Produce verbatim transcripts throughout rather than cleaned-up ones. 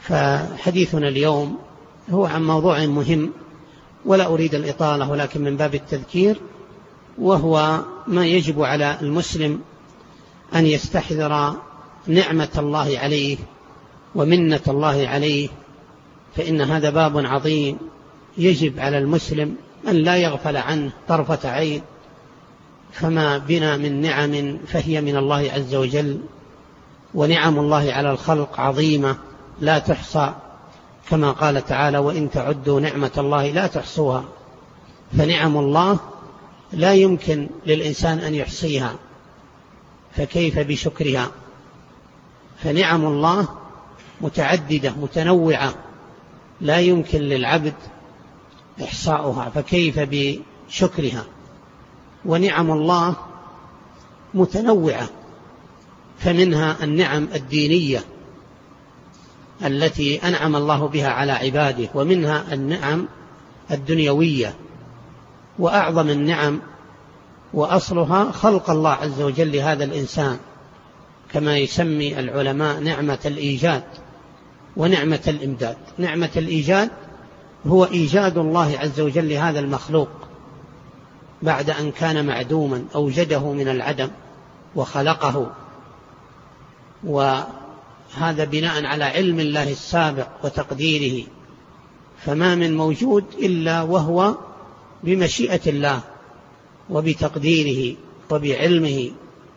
فحديثنا اليوم هو عن موضوع مهم، ولا أريد الإطالة ولكن من باب التذكير، وهو ما يجب على المسلم أن يستحضر نعمة الله عليه ومنة الله عليه، فإن هذا باب عظيم يجب على المسلم أن لا يغفل عنه طرفة عين، فما بنا من نعم فهي من الله عز وجل، ونعم الله على الخلق عظيمة لا تحصى، كما قال تعالى: وإن تعدوا نعمة الله لا تحصوها. فنعم الله لا يمكن للإنسان أن يحصيها، فكيف بشكرها؟ فنعم الله متعددة متنوعة لا يمكن للعبد إحصاؤها، فكيف بشكرها؟ ونعم الله متنوعة، فمنها النعم الدينية التي أنعم الله بها على عباده، ومنها النعم الدنيوية، وأعظم النعم وأصلها خلق الله عز وجل لهذا الإنسان، كما يسمي العلماء نعمة الإيجاد ونعمة الإمداد. نعمة الإيجاد هو إيجاد الله عز وجل لهذا المخلوق بعد أن كان معدوما، أوجده من العدم وخلقه، وهذا بناء على علم الله السابق وتقديره، فما من موجود إلا وهو بمشيئة الله وبتقديره وبعلمه،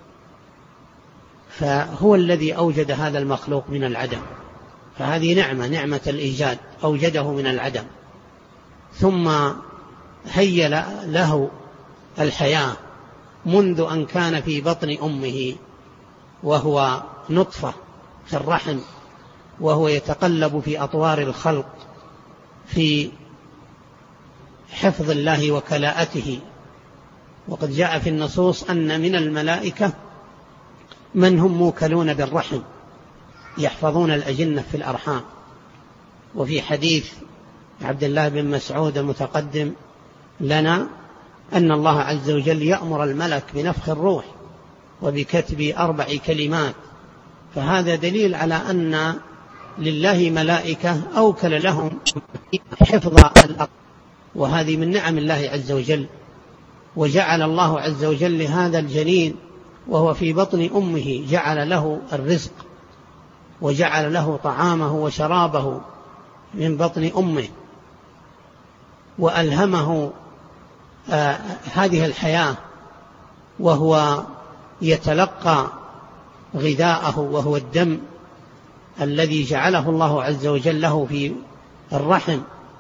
فهو الذي أوجد هذا المخلوق من العدم، فهذه نعمة، نعمة الإيجاد، أوجده من العدم ثم هيأ له الحياة منذ أن كان في بطن أمه وهو نطفة في الرحم، وهو يتقلب في أطوار الخلق في حفظ الله وكلاءته. وقد جاء في النصوص أن من الملائكة من هم موكلون بالرحم يحفظون الأجنة في الأرحام. وفي حديث عبد الله بن مسعود المتقدم لنا أن الله عز وجل يأمر الملك بنفخ الروح وبكتب أربع كلمات، فهذا دليل على أن لله ملائكة أوكل لهم حفظ الأرض، وهذه من نعم الله عز وجل. وجعل الله عز وجل لهذا الجنين وهو في بطن أمه جعل له الرزق، وجعل له طعامه وشرابه من بطن أمه، وألهمه آه هذه الحياة، وهو يتلقى غذاءه وهو الدم الذي جعله الله عز وجل له في الرحم.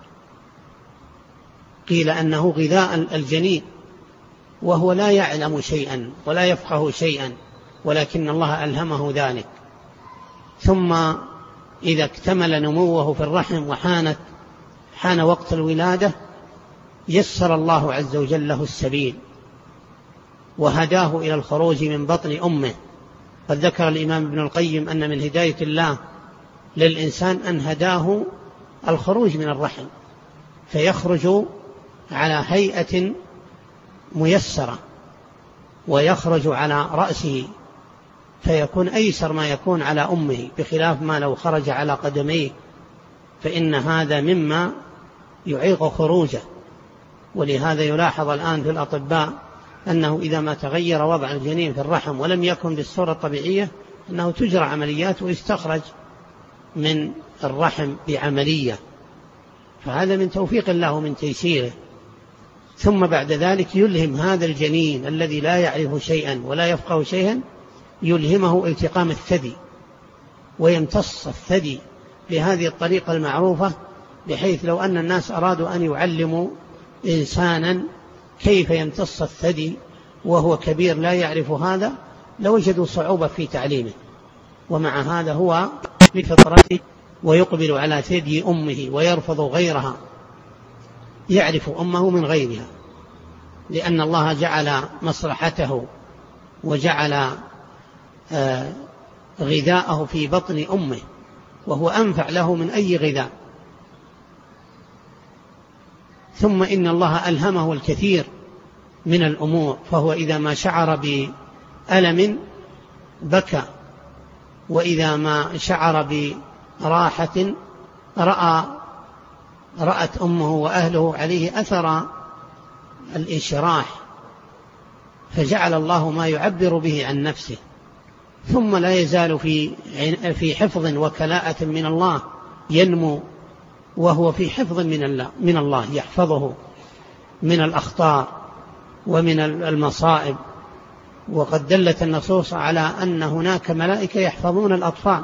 قيل أنه غذاء الجنين وهو لا يعلم شيئا ولا يفقه شيئا، ولكن الله ألهمه ذلك. ثم إذا اكتمل نموه في الرحم وحانت حان وقت الولادة، يسر الله عز وجل له السبيل وهداه إلى الخروج من بطن أمه. قد ذكر الإمام ابن القيم أن من هداية الله للإنسان أن هداه الخروج من الرحم، فيخرج على هيئة ميسرة ويخرج على رأسه، فيكون أيسر ما يكون على أمه، بخلاف ما لو خرج على قدميه، فإن هذا مما يعيق خروجه. ولهذا يلاحظ الآن في الأطباء أنه إذا ما تغير وضع الجنين في الرحم ولم يكن بالصورة الطبيعية أنه تجرى عمليات ويستخرج من الرحم بعملية، فهذا من توفيق الله ومن تيسيره. ثم بعد ذلك يلهم هذا الجنين الذي لا يعرف شيئا ولا يفقه شيئا، يلهمه التقام الثدي ويمتص الثدي بهذه الطريقة المعروفة، بحيث لو أن الناس أرادوا أن يعلموا إنسانا كيف يمتص الثدي وهو كبير لا يعرف هذا لوجدوا صعوبة في تعليمه، ومع هذا هو بفطرته ويقبل على ثدي أمه ويرفض غيرها، يعرف أمه من غيرها، لأن الله جعل مصلحته وجعل آه غذاءه في بطن أمه، وهو أنفع له من أي غذاء. ثم إن الله ألهمه الكثير من الأمور، فهو إذا ما شعر بألم بكى، وإذا ما شعر راحة رأى رأت أمه وأهله عليه أثر الانشراح، فجعل الله ما يعبر به عن نفسه، ثم لا يزال في في حفظ وكلاءة من الله، ينمو وهو في حفظ من الله من الله يحفظه من الأخطار ومن المصائب. وقد دلت النصوص على أن هناك ملائكة يحفظون الأطفال،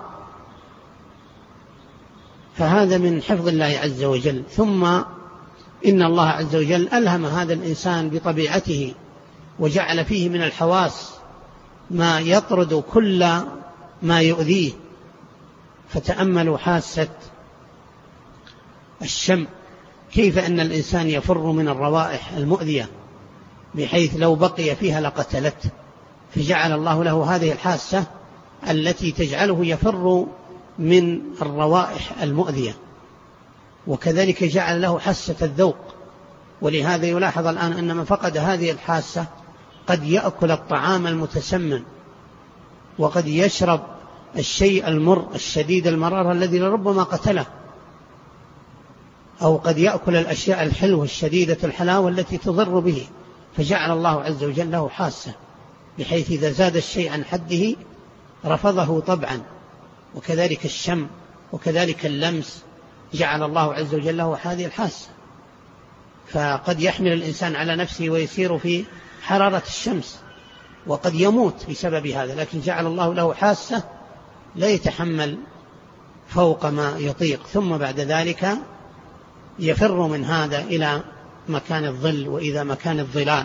فهذا من حفظ الله عز وجل. ثم إن الله عز وجل ألهم هذا الإنسان بطبيعته وجعل فيه من الحواس ما يطرد كل ما يؤذيه. فتأملوا حاسة الشم، كيف أن الإنسان يفر من الروائح المؤذية بحيث لو بقي فيها لقتلته، فجعل الله له هذه الحاسة التي تجعله يفر من الروائح المؤذية. وكذلك جعل له حاسة الذوق، ولهذا يلاحظ الآن أن من فقد هذه الحاسة قد يأكل الطعام المتسمم، وقد يشرب الشيء المر الشديد المرارة الذي لربما قتله، أو قد يأكل الأشياء الحلوة الشديدة الحلاوة التي تضر به. فجعل الله عز وجل له حاسة بحيث إذا زاد الشيء عن حده رفضه طبعا. وكذلك الشم وكذلك اللمس، جعل الله عز وجل له هذه الحاسة. فقد يحمل الإنسان على نفسه ويسير في حرارة الشمس وقد يموت بسبب هذا، لكن جعل الله له حاسة لا يتحمل فوق ما يطيق، ثم بعد ذلك يفر من هذا إلى مكان الظل وإذا مكان الظلال.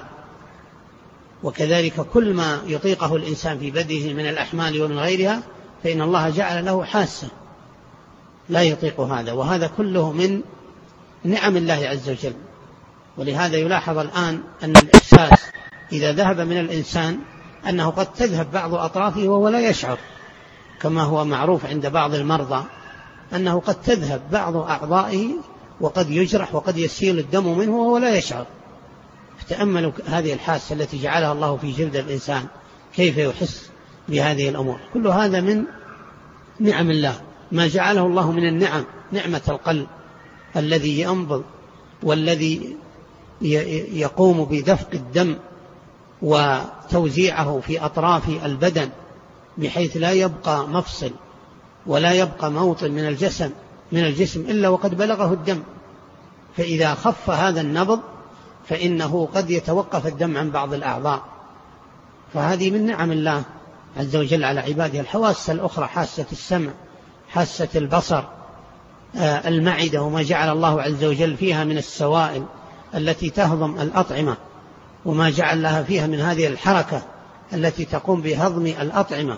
وكذلك كل ما يطيقه الإنسان في بدنه من الأحمال ومن غيرها فإن الله جعل له حاسة لا يطيق هذا، وهذا كله من نعم الله عز وجل. ولهذا يلاحظ الآن أن الإحساس إذا ذهب من الإنسان أنه قد تذهب بعض أطرافه وهو لا يشعر، كما هو معروف عند بعض المرضى أنه قد تذهب بعض أعضائه وقد يجرح وقد يسيل الدم منه وهو لا يشعر. فتأملوا هذه الحاسة التي جعلها الله في جلد الإنسان كيف يحس بهذه الأمور. كل هذا من نعم الله، ما جعله الله من النعم، نعمة القلب الذي ينبض والذي يقوم بدفق الدم وتوزيعه في أطراف البدن بحيث لا يبقى مفصل ولا يبقى موطن من الجسم من الجسم إلا وقد بلغه الدم. فإذا خف هذا النبض فإنه قد يتوقف الدم عن بعض الأعضاء. فهذه من نعم الله عز وجل على عباده. الحواس الأخرى حاسة السمع، حاسة البصر، المعدة وما جعل الله عز وجل فيها من السوائل التي تهضم الأطعمة، وما جعل لها فيها من هذه الحركة التي تقوم بهضم الأطعمة،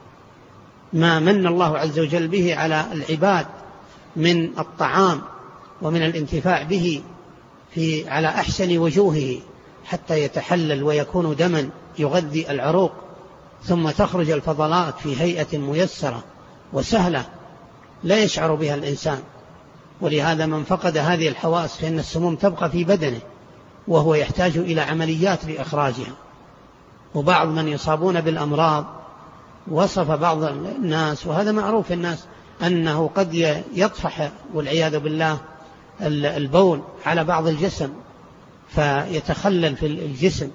ما من الله عز وجل به على العباد من الطعام ومن الانتفاع به في على أحسن وجوهه حتى يتحلل ويكون دما يغذي العروق، ثم تخرج الفضلات في هيئة ميسرة وسهلة لا يشعر بها الإنسان. ولهذا من فقد هذه الحواس فإن السموم تبقى في بدنه وهو يحتاج إلى عمليات لإخراجها. وبعض من يصابون بالأمراض وصف بعض الناس، وهذا معروف الناس، أنه قد يطفح والعياذ بالله البول على بعض الجسم فيتخلل في الجسم،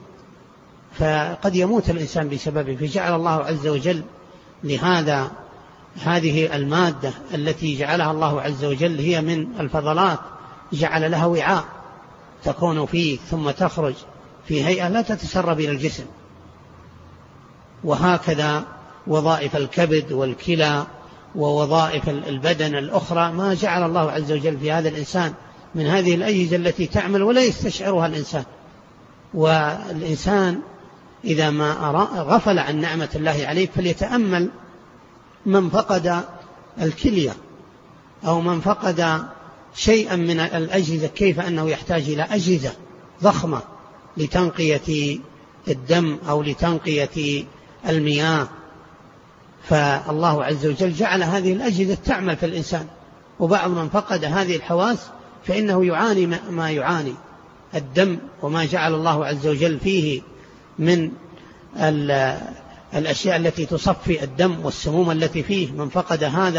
فقد يموت الإنسان بسببه. فجعل الله عز وجل لهذا هذه المادة التي جعلها الله عز وجل هي من الفضلات، جعل لها وعاء تكون فيه ثم تخرج في هيئة لا تتسرب إلى الجسم. وهكذا وظائف الكبد والكلى ووظائف البدن الأخرى ما جعل الله عز وجل في هذا الإنسان من هذه الأجهزة التي تعمل ولا يستشعرها الإنسان. والإنسان إذا ما غفل عن نعمة الله عليه فليتأمل من فقد الكلية أو من فقد شيئا من الأجهزة كيف أنه يحتاج إلى أجهزة ضخمة لتنقية الدم أو لتنقية المياه. فالله عز وجل جعل هذه الأجهزة تعمل في الإنسان. وبعض من فقد هذه الحواس فإنه يعاني ما يعاني الدم وما جعل الله عز وجل فيه من الأشياء التي تصفي الدم والسموم التي فيه. من فقد هذا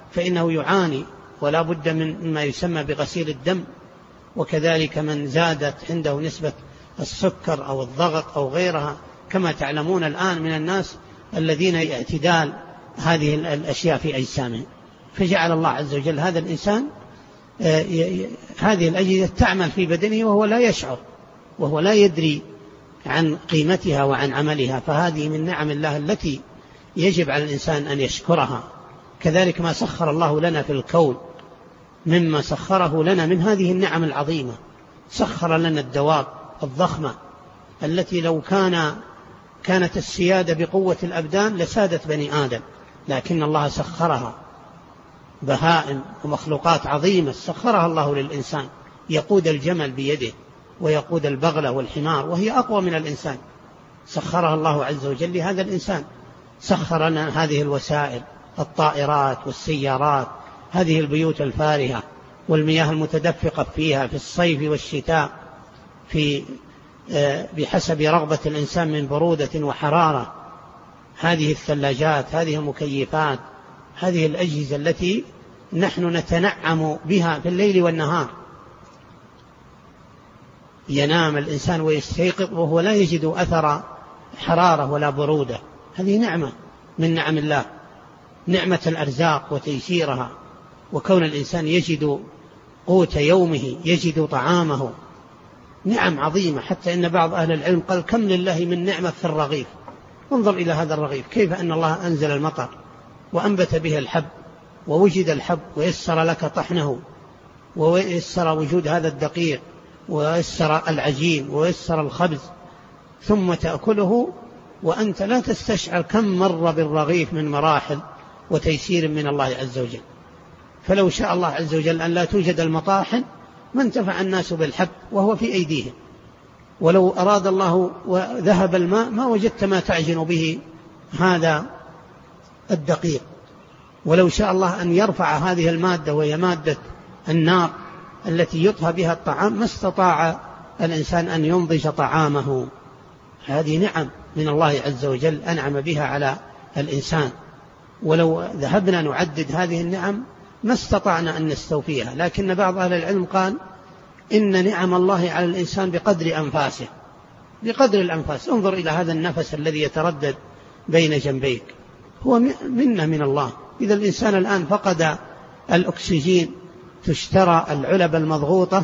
فإنه يعاني ولا بد من ما يسمى بغسيل الدم. وكذلك من زادت عنده نسبة السكر أو الضغط أو غيرها، كما تعلمون الآن من الناس الذين اعتدال هذه الأشياء في أجسامهم، فجعل الله عز وجل هذا الإنسان هذه الأجهزة تعمل في بدنه وهو لا يشعر، وهو لا يدري عن قيمتها وعن عملها. فهذه من نعم الله التي يجب على الإنسان أن يشكرها. كذلك ما سخر الله لنا في الكون مما سخره لنا من هذه النعم العظيمة، سخر لنا الدواب الضخمة التي لو كان كانت السيادة بقوة الأبدان لسادت بني آدم، لكن الله سخرها، بهائم ومخلوقات عظيمة سخرها الله للإنسان، يقود الجمل بيده ويقود البغلة والحمار وهي أقوى من الإنسان، سخرها الله عز وجل لهذا الإنسان. سخر لنا هذه الوسائل، الطائرات والسيارات، هذه البيوت الفارهة والمياه المتدفقة فيها في الصيف والشتاء في بحسب رغبة الإنسان من برودة وحرارة، هذه الثلاجات، هذه المكيفات، هذه الأجهزة التي نحن نتنعم بها في الليل والنهار. ينام الإنسان ويستيقظ وهو لا يجد أثر حرارة ولا برودة، هذه نعمة من نعم الله، نعمة الأرزاق وتيسيرها، وكون الإنسان يجد قوت يومه، يجد طعامه، نعم عظيمة. حتى إن بعض أهل العلم قال كم لله من نعمة في الرغيف. انظر إلى هذا الرغيف، كيف أن الله أنزل المطر وأنبت به الحب ووجد الحب ويسر لك طحنه ويسر وجود هذا الدقيق ويسر العجين ويسر الخبز، ثم تأكله وأنت لا تستشعر كم مر بالرغيف من مراحل وتيسير من الله عز وجل. فلو شاء الله عز وجل أن لا توجد المطاحن ما انتفع الناس بالحب وهو في أيديهم، ولو أراد الله وذهب الماء ما وجدت ما تعجن به هذا الدقيق، ولو شاء الله أن يرفع هذه المادة وهي مادة النار التي يطهى بها الطعام ما استطاع الإنسان أن ينضج طعامه. هذه نعم من الله عز وجل أنعم بها على الإنسان، ولو ذهبنا نعدد هذه النعم ما استطعنا أن نستوفيها. لكن بعض أهل العلم قال إن نعم الله على الإنسان بقدر أنفاسه، بقدر الأنفاس. انظر إلى هذا النفس الذي يتردد بين جنبيك، هو منة من الله. إذا الإنسان الآن فقد الأكسجين تشترى العلب المضغوطة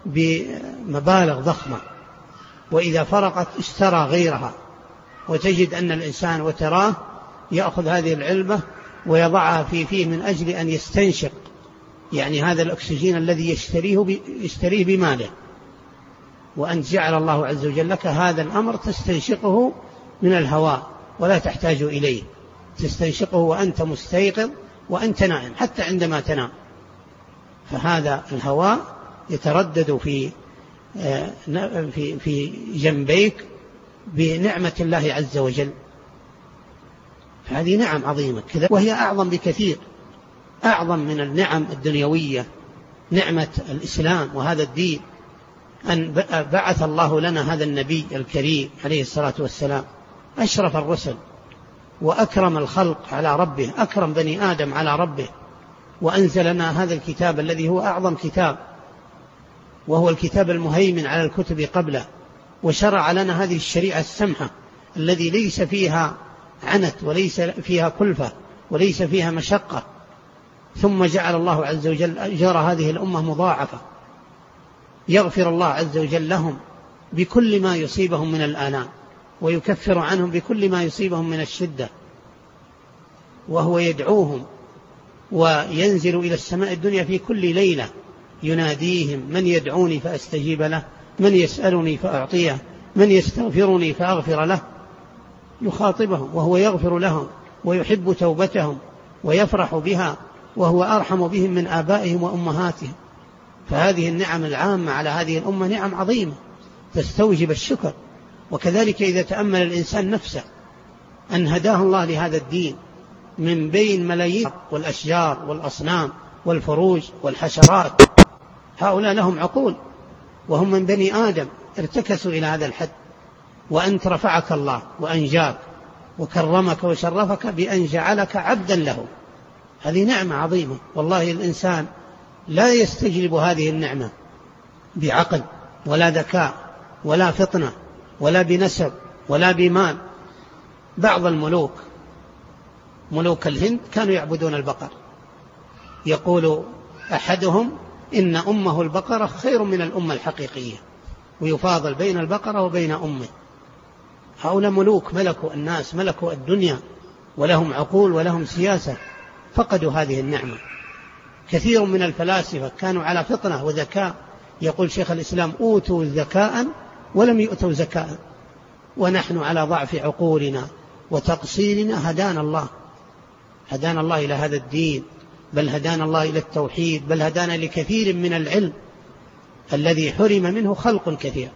بمبالغ ضخمة، وإذا فرقت اشترى غيرها، وتجد أن الإنسان وتراه يأخذ هذه العلبة ويضعها في فيه من أجل أن يستنشق يعني هذا الأكسجين الذي يشتريه, يشتريه بماله. وأن جعل الله عز وجل لك هذا الأمر تستنشقه من الهواء ولا تحتاج إليه، تستنشقه وأنت مستيقظ وأنت نائم حتى عندما تنام. فهذا الهواء يتردد في في في جنبيك بنعمة الله عز وجل. هذه نعم عظيمة كذا، وهي أعظم بكثير، أعظم من النعم الدنيوية، نعمة الإسلام وهذا الدين، أن بعث الله لنا هذا النبي الكريم عليه الصلاة والسلام، أشرف الرسل وأكرم الخلق على ربه، أكرم بني آدم على ربه، وأنزل لنا هذا الكتاب الذي هو أعظم كتاب، وهو الكتاب المهيمن على الكتب قبله، وشرع لنا هذه الشريعة السمحة الذي ليس فيها عنت وليس فيها كلفة وليس فيها مشقة. ثم جعل الله عز وجل أجر هذه الأمة مضاعفة، يغفر الله عز وجل لهم بكل ما يصيبهم من الآلام، ويكفر عنهم بكل ما يصيبهم من الشدة، وهو يدعوهم وينزل إلى السماء الدنيا في كل ليلة يناديهم: من يدعوني فأستجيب له، من يسألني فأعطيه، من يستغفرني فأغفر له. يخاطبهم وهو يغفر لهم ويحب توبتهم ويفرح بها، وهو أرحم بهم من آبائهم وأمهاتهم. فهذه النعم العامة على هذه الأمة نعم عظيمة تستوجب الشكر. وكذلك إذا تأمل الإنسان نفسه أن هداه الله لهذا الدين من بين ملايين والأشجار والأصنام والفروج والحشرات، هؤلاء لهم عقول وهم من بني آدم ارتكسوا إلى هذا الحد، وأنت رفعك الله وأنجاك وكرمك وشرفك بأن جعلك عبدا له، هذه نعمة عظيمة، والله الإنسان لا يستجلب هذه النعمة بعقل ولا ذكاء ولا فطنة ولا بنسب ولا بمال. بعض الملوك ملوك الهند كانوا يعبدون البقر، يقول أحدهم إن أمه البقرة خير من الأمة الحقيقية، ويفاضل بين البقرة وبين أمه. هؤلاء ملوك ملكوا الناس، ملكوا الدنيا، ولهم عقول ولهم سياسة، فقدوا هذه النعمة. كثير من الفلاسفة كانوا على فطنة وذكاء، يقول شيخ الإسلام أوتوا ذكاء ولم يؤتوا زكاء، ونحن على ضعف عقولنا وتقصيرنا هدانا الله، هدانا الله إلى هذا الدين، بل هدانا الله إلى التوحيد، بل هدانا لكثير من العلم الذي حرم منه خلق كثير.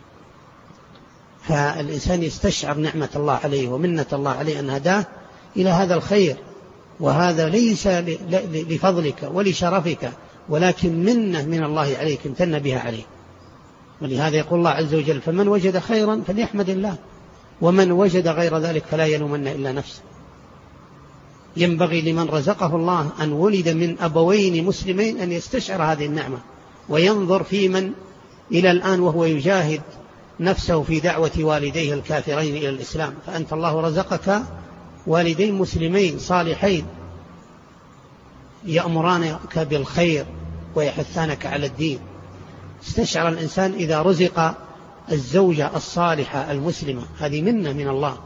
فالإنسان يستشعر نعمة الله عليه ومنة الله عليه أن هداه إلى هذا الخير، وهذا ليس لفضلك ولشرفك، ولكن منة من الله عليك امتن بها عليه. ولهذا يقول الله عز وجل فمن وجد خيرا فليحمد الله، ومن وجد غير ذلك فلا يلومن إلا نفسه. ينبغي لمن رزقه الله أن ولد من أبوين مسلمين أن يستشعر هذه النعمة، وينظر في من إلى الآن وهو يجاهد نفسه في دعوة والديه الكافرين إلى الإسلام. فأنت الله رزقك والدين مسلمين صالحين يأمرانك بالخير ويحثانك على الدين. استشعر الإنسان إذا رزق الزوجة الصالحة المسلمة، هذه منة من الله،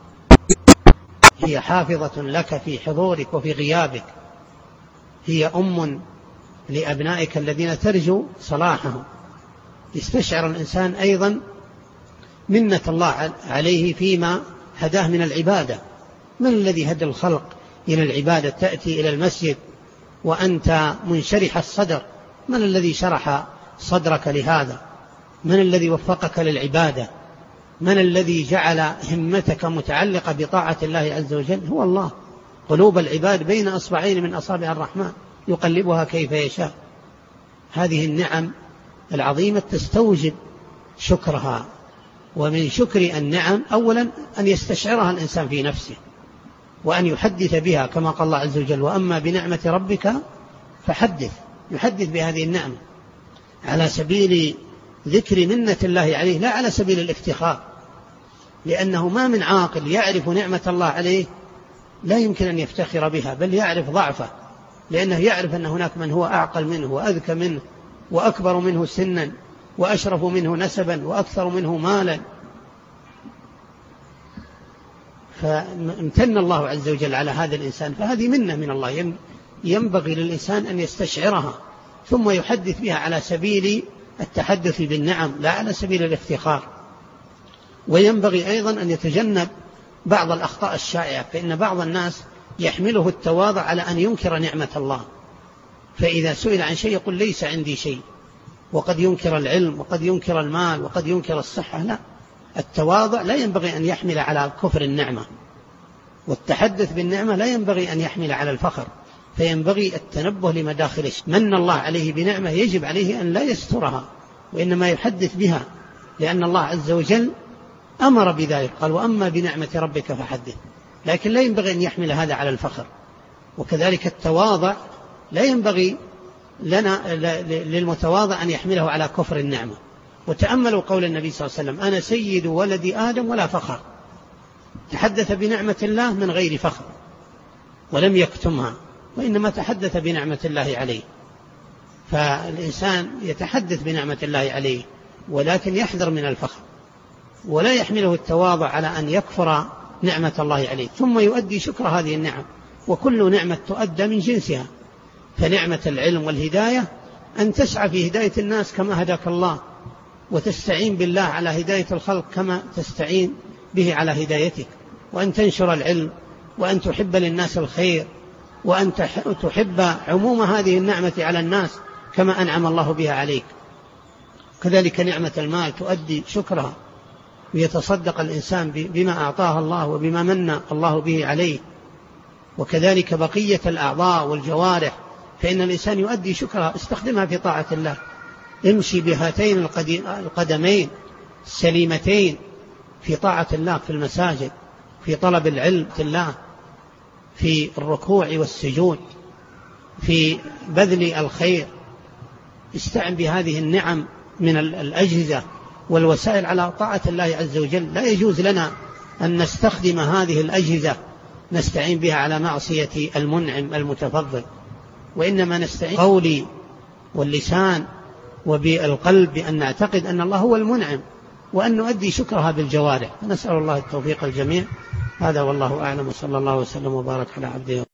هي حافظة لك في حضورك وفي غيابك، هي أم لأبنائك الذين ترجو صلاحهم. يستشعر الإنسان أيضا منة الله عليه فيما هداه من العبادة. من الذي هدى الخلق إلى العبادة؟ تأتي إلى المسجد وأنت منشرح الصدر، من الذي شرح صدرك لهذا؟ من الذي وفقك للعبادة؟ من الذي جعل همتك متعلقة بطاعة الله عز وجل؟ هو الله. قلوب العباد بين أصبعين من أصابع الرحمن يقلبها كيف يشاء. هذه النعم العظيمة تستوجب شكرها. ومن شكر النعم أولا أن يستشعرها الإنسان في نفسه وأن يحدث بها، كما قال الله عز وجل وأما بنعمة ربك فحدث، يحدث بهذه النعمة على سبيل ذكر منة الله عليه، لا على سبيل الافتخار، لأنه ما من عاقل يعرف نعمة الله عليه لا يمكن أن يفتخر بها، بل يعرف ضعفه، لأنه يعرف أن هناك من هو أعقل منه وأذكى منه وأكبر منه سنا وأشرف منه نسبا وأكثر منه مالا. فامتن الله عز وجل على هذا الإنسان، فهذه منة من الله ينبغي للإنسان أن يستشعرها ثم يحدث بها على سبيل التحدث بالنعم لا على سبيل الافتخار. وينبغي أيضا أن يتجنب بعض الأخطاء الشائعة، فإن بعض الناس يحمله التواضع على أن ينكر نعمة الله، فإذا سئل عن شيء يقول ليس عندي شيء، وقد ينكر العلم وقد ينكر المال وقد ينكر الصحة. لا، التواضع لا ينبغي أن يحمل على كفر النعمة، والتحدث بالنعمة لا ينبغي أن يحمل على الفخر، فينبغي التنبه لمداخل الشيء. من الله عليه بنعمة يجب عليه أن لا يسترها، وإنما يحدث بها، لأن الله عز وجل أمر بذلك، قال وأما بنعمة ربك فحدث. لكن لا ينبغي أن يحمل هذا على الفخر. وكذلك التواضع لا ينبغي لنا للمتواضع أن يحمله على كفر النعمة. وتأملوا قول النبي صلى الله عليه وسلم أنا سيد ولد آدم ولا فخر، تحدث بنعمة الله من غير فخر ولم يكتمها، وإنما تحدث بنعمة الله عليه. فالإنسان يتحدث بنعمة الله عليه، ولكن يحذر من الفخر، ولا يحمله التواضع على أن يكفر نعمة الله عليه، ثم يؤدي شكر هذه النعم. وكل نعمة تؤدى من جنسها، فنعمة العلم والهداية أن تسعى في هداية الناس كما هداك الله، وتستعين بالله على هداية الخلق كما تستعين به على هدايتك، وأن تنشر العلم، وأن تحب للناس الخير، وأن تحب عموم هذه النعمة على الناس كما أنعم الله بها عليك. كذلك نعمة المال تؤدي شكرها، ويتصدق الإنسان بما أعطاه الله وبما من الله به عليه. وكذلك بقية الأعضاء والجوارح، فإن الإنسان يؤدي شكرها، استخدمها في طاعة الله. امشي بهاتين القدمين السليمتين في طاعة الله، في المساجد، في طلب العلم الله، في الركوع والسجود، في بذل الخير. استعن بهذه النعم من الأجهزة والوسائل على طاعة الله عز وجل. لا يجوز لنا أن نستخدم هذه الأجهزة نستعين بها على معصية المنعم المتفضل، وإنما نستعين بالقول واللسان وبالقلب بأن نعتقد أن الله هو المنعم، وأن نؤدي شكرها بالجوارح. نسأل الله التوفيق الجميع. هذا والله أعلم، وصلى الله وسلم وبارك على عبده.